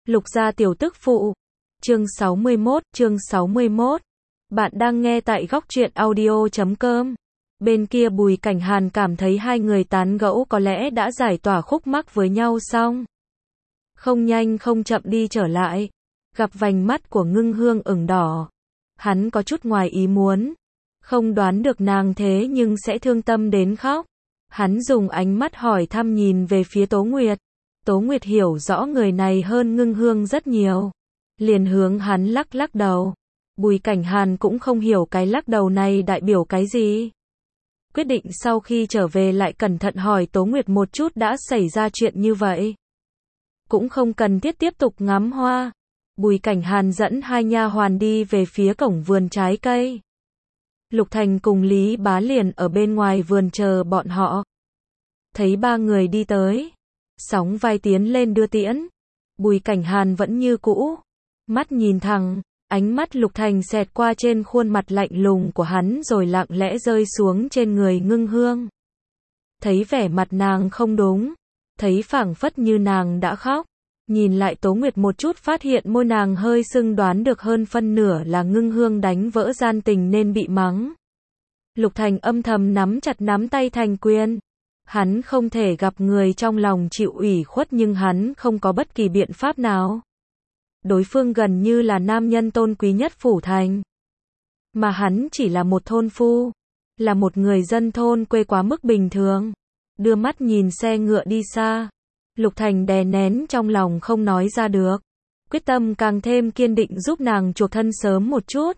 Lục gia tiểu tức phụ. Chương 61. Bạn đang nghe tại góc truyện audio.com. Bên kia Bùi Cảnh Hàn cảm thấy hai người tán gẫu có lẽ đã giải tỏa khúc mắc với nhau xong. Không nhanh không chậm đi trở lại. Gặp vành mắt của Ngưng Hương ửng đỏ. Hắn có chút ngoài ý muốn. Không đoán được nàng thế nhưng sẽ thương tâm đến khóc. Hắn dùng ánh mắt hỏi thăm nhìn về phía Tố Nguyệt. Tố Nguyệt hiểu rõ người này hơn Ngưng Hương rất nhiều. Liền hướng hắn lắc lắc đầu. Bùi Cảnh Hàn cũng không hiểu cái lắc đầu này đại biểu cái gì. Quyết định sau khi trở về lại cẩn thận hỏi Tố Nguyệt một chút đã xảy ra chuyện như vậy. Cũng không cần thiết tiếp tục ngắm hoa. Bùi Cảnh Hàn dẫn hai nha hoàn đi về phía cổng vườn trái cây. Lục Thành cùng Lý Bá liền ở bên ngoài vườn chờ bọn họ. Thấy ba người đi tới, sóng vai tiến lên đưa tiễn. Bùi Cảnh Hàn vẫn như cũ, mắt nhìn thẳng, ánh mắt Lục Thành xẹt qua trên khuôn mặt lạnh lùng của hắn rồi lặng lẽ rơi xuống trên người Ngưng Hương. Thấy vẻ mặt nàng không đúng, thấy phảng phất như nàng đã khóc. Nhìn lại Tố Nguyệt một chút phát hiện môi nàng hơi sưng, đoán được hơn phân nửa là Ngưng Hương đánh vỡ gian tình nên bị mắng. Lục Thành âm thầm nắm chặt nắm tay thành quyền. Hắn không thể gặp người trong lòng chịu ủy khuất nhưng hắn không có bất kỳ biện pháp nào. Đối phương gần như là nam nhân tôn quý nhất phủ thành. Mà hắn chỉ là một thôn phu. Là một người dân thôn quê quá mức bình thường. Đưa mắt nhìn xe ngựa đi xa. Lục Thành đè nén trong lòng không nói ra được. Quyết tâm càng thêm kiên định giúp nàng chuộc thân sớm một chút.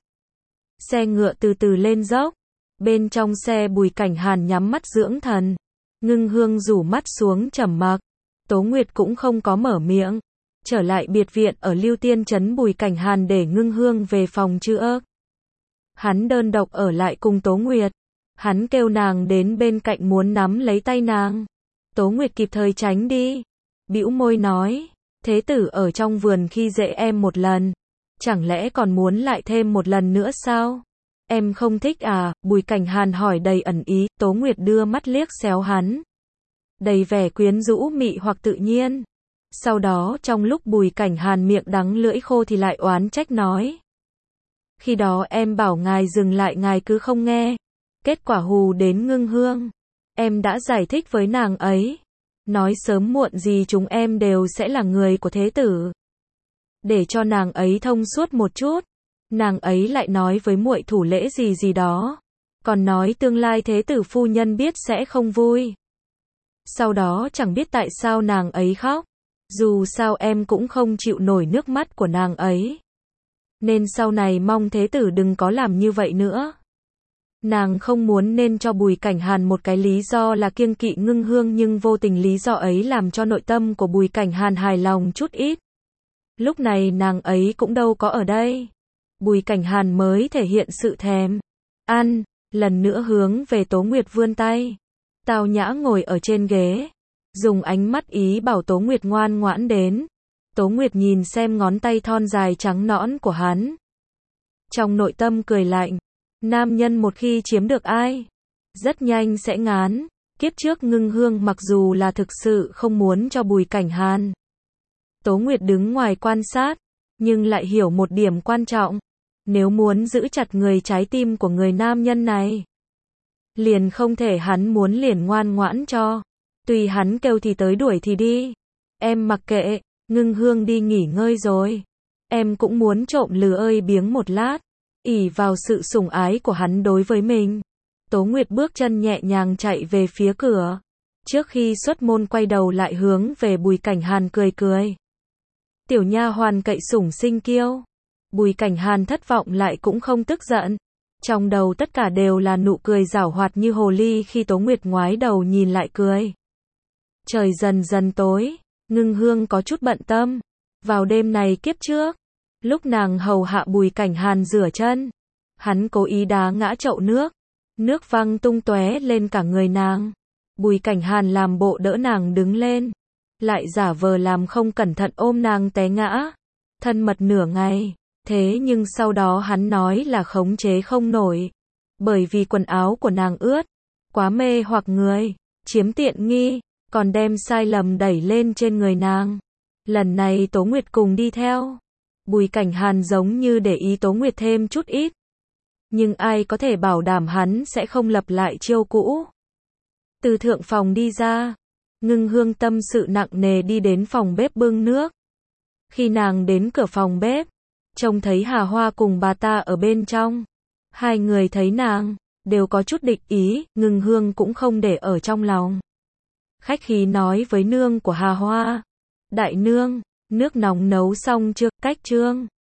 Xe ngựa từ từ lên dốc. Bên trong xe Bùi Cảnh Hàn nhắm mắt dưỡng thần. Ngưng Hương rủ mắt xuống trầm mặc. Tố Nguyệt cũng không có mở miệng. Trở lại biệt viện ở Lưu Tiên Trấn, Bùi Cảnh Hàn để Ngưng Hương về phòng chữa. Hắn đơn độc ở lại cùng Tố Nguyệt. Hắn kêu nàng đến bên cạnh muốn nắm lấy tay nàng. Tố Nguyệt kịp thời tránh đi. Bĩu môi nói, thế tử ở trong vườn khi dễ em một lần. Chẳng lẽ còn muốn lại thêm một lần nữa sao? Em không thích à? Bùi Cảnh Hàn hỏi đầy ẩn ý. Tố Nguyệt đưa mắt liếc xéo hắn. Đầy vẻ quyến rũ mị hoặc tự nhiên. Sau đó trong lúc Bùi Cảnh Hàn miệng đắng lưỡi khô thì lại oán trách nói. Khi đó em bảo ngài dừng lại ngài cứ không nghe. Kết quả hù đến Ngưng Hương. Em đã giải thích với nàng ấy. Nói sớm muộn gì chúng em đều sẽ là người của thế tử. Để cho nàng ấy thông suốt một chút. Nàng ấy lại nói với muội thủ lễ gì gì đó. Còn nói tương lai thế tử phu nhân biết sẽ không vui. Sau đó chẳng biết tại sao nàng ấy khóc. Dù sao em cũng không chịu nổi nước mắt của nàng ấy. Nên sau này mong thế tử đừng có làm như vậy nữa. Nàng không muốn nên cho Bùi Cảnh Hàn một cái lý do là kiêng kỵ Ngưng Hương nhưng vô tình lý do ấy làm cho nội tâm của Bùi Cảnh Hàn hài lòng chút ít. Lúc này nàng ấy cũng đâu có ở đây. Bùi Cảnh Hàn mới thể hiện sự thèm ăn, lần nữa hướng về Tố Nguyệt vươn tay. Tao nhã ngồi ở trên ghế, dùng ánh mắt ý bảo Tố Nguyệt ngoan ngoãn đến. Tố Nguyệt nhìn xem ngón tay thon dài trắng nõn của hắn. Trong nội tâm cười lạnh. Nam nhân một khi chiếm được ai, rất nhanh sẽ ngán. Kiếp trước Ngưng Hương mặc dù là thực sự không muốn cho Bùi Cảnh Hàn. Tố Nguyệt đứng ngoài quan sát, nhưng lại hiểu một điểm quan trọng. Nếu muốn giữ chặt người trái tim của người nam nhân này, liền không thể hắn muốn liền ngoan ngoãn cho. Tùy hắn kêu thì tới đuổi thì đi. Em mặc kệ, Ngưng Hương đi nghỉ ngơi rồi. Em cũng muốn trộm lười biếng một lát. Ỷ vào sự sủng ái của hắn đối với mình. Tố Nguyệt bước chân nhẹ nhàng chạy về phía cửa. Trước khi xuất môn quay đầu lại hướng về Bùi Cảnh Hàn cười cười. Tiểu nha hoàn cậy sủng sinh kiêu. Bùi Cảnh Hàn thất vọng lại cũng không tức giận. Trong đầu tất cả đều là nụ cười giảo hoạt như hồ ly khi Tố Nguyệt ngoái đầu nhìn lại cười. Trời dần dần tối, Ngưng Hương có chút bận tâm. Vào đêm này kiếp trước, lúc nàng hầu hạ Bùi Cảnh Hàn rửa chân, hắn cố ý đá ngã chậu nước. Nước văng tung tóe lên cả người nàng. Bùi Cảnh Hàn làm bộ đỡ nàng đứng lên. Lại giả vờ làm không cẩn thận ôm nàng té ngã. Thân mật nửa ngày. Thế nhưng sau đó hắn nói là khống chế không nổi. Bởi vì quần áo của nàng ướt. Quá mê hoặc người. Chiếm tiện nghi. Còn đem sai lầm đẩy lên trên người nàng. Lần này Tố Nguyệt cùng đi theo. Bùi Cảnh Hàn giống như để ý Tố Nguyệt thêm chút ít. Nhưng ai có thể bảo đảm hắn sẽ không lặp lại chiêu cũ. Từ thượng phòng đi ra, Ngưng Hương tâm sự nặng nề đi đến phòng bếp bưng nước. Khi nàng đến cửa phòng bếp, trông thấy Hà Hoa cùng bà ta ở bên trong. Hai người thấy nàng, đều có chút địch ý, Ngưng Hương cũng không để ở trong lòng. Khách khí nói với nương của Hà Hoa. Đại nương, nước nóng nấu xong chưa, cách trương.